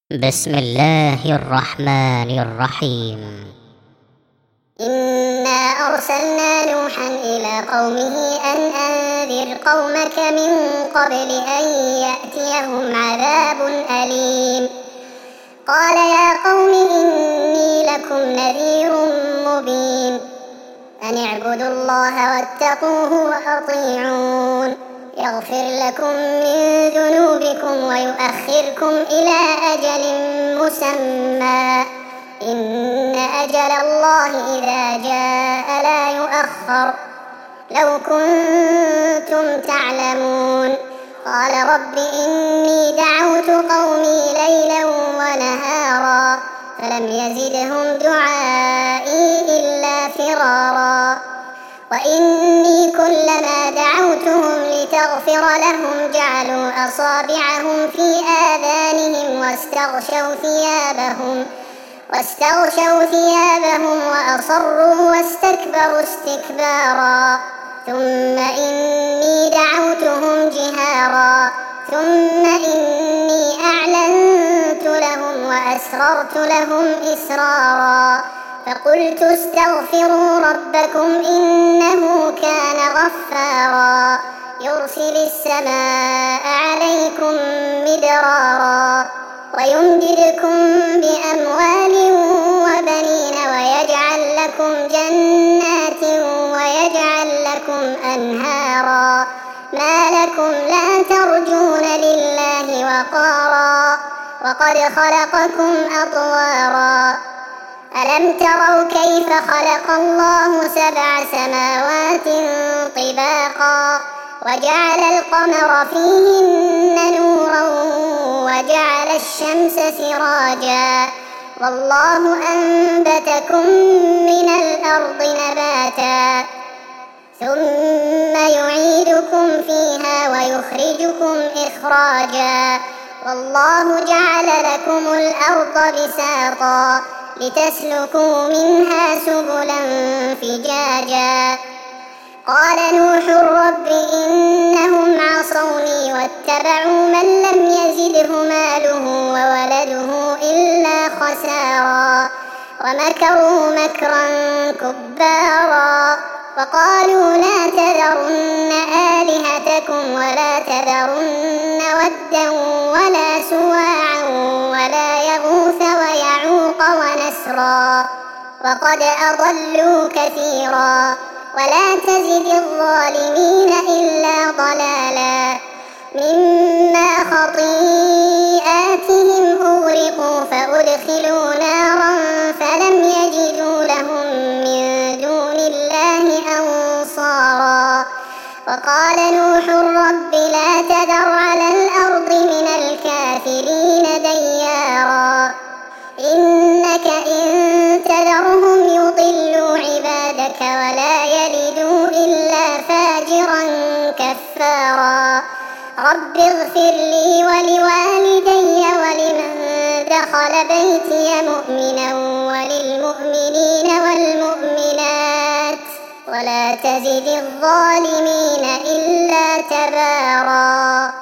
بسم الله الرحمن الرحيم. إنا أرسلنا نوحا إلى قومه أن أنذر قومك من قبل أن يأتيهم عذاب أليم. قال يا قوم إني لكم نذير مبين أن اعبدوا الله واتقوه وأطيعون يغفر لكم من ذنوبكم ويؤخركم إلى أجل مسمى إن أجل الله إذا جاء لا يؤخر لو كنتم تعلمون. قال رب إني دعوت قومي ليلا ونهارا فلم يزدهم دعائي إلا فرارا وإني كلما دعوتهم لتغفر لهم جعلوا أصابعهم في آذانهم واستغشوا ثيابهم وأصروا واستكبروا استكبارا ثم إني دعوتهم جهارا ثم إني أعلنت لهم وأسررت لهم إسرارا فقلت استغفروا ربكم إنه كان غفارا يرسل السماء عليكم مدرارا ويمددكم بأموال وبنين ويجعل لكم جنات ويجعل لكم أنهارا ما لكم لا ترجون لله وقارا وقد خلقكم أطوارا ألم تروا كيف خلق الله 7 سماوات طباقا وجعل القمر فيهن نورا وجعل الشمس سراجا والله أنبتكم من الأرض نباتا ثم يعيدكم فيها ويخرجكم إخراجا والله جعل لكم الأرض بساطا لتسلكوا منها سبلا فجاجا. قال نوح رب إنهم عصوني واتبعوا من لم يزده ماله وولده إلا خسارا ومكروا مكرا كبارا وقالوا لا تذرن آلهتكم ولا تذرن ودا ولا سواعا ولا يغوث ويعوق ونسرا وقد أضلوا كثيرا ولا تزد الظالمين إلا ضلالا مما خطيئاتهم أغرقوا فأدخلوا نارا فلم يجدوا لهم من دون الله أنصارا. وقال نوح رب لا تذر على الأرض من الكافرين ديارا إنك إن تذرهم يضلوا عبادك ولا يلدوا إلا فاجرا كفارا. رب اغفر لي ولوالدي ولمن دخل بيتي مؤمنا وللمؤمنين والمؤمنات ولا تزد الظالمين إلا تبارا.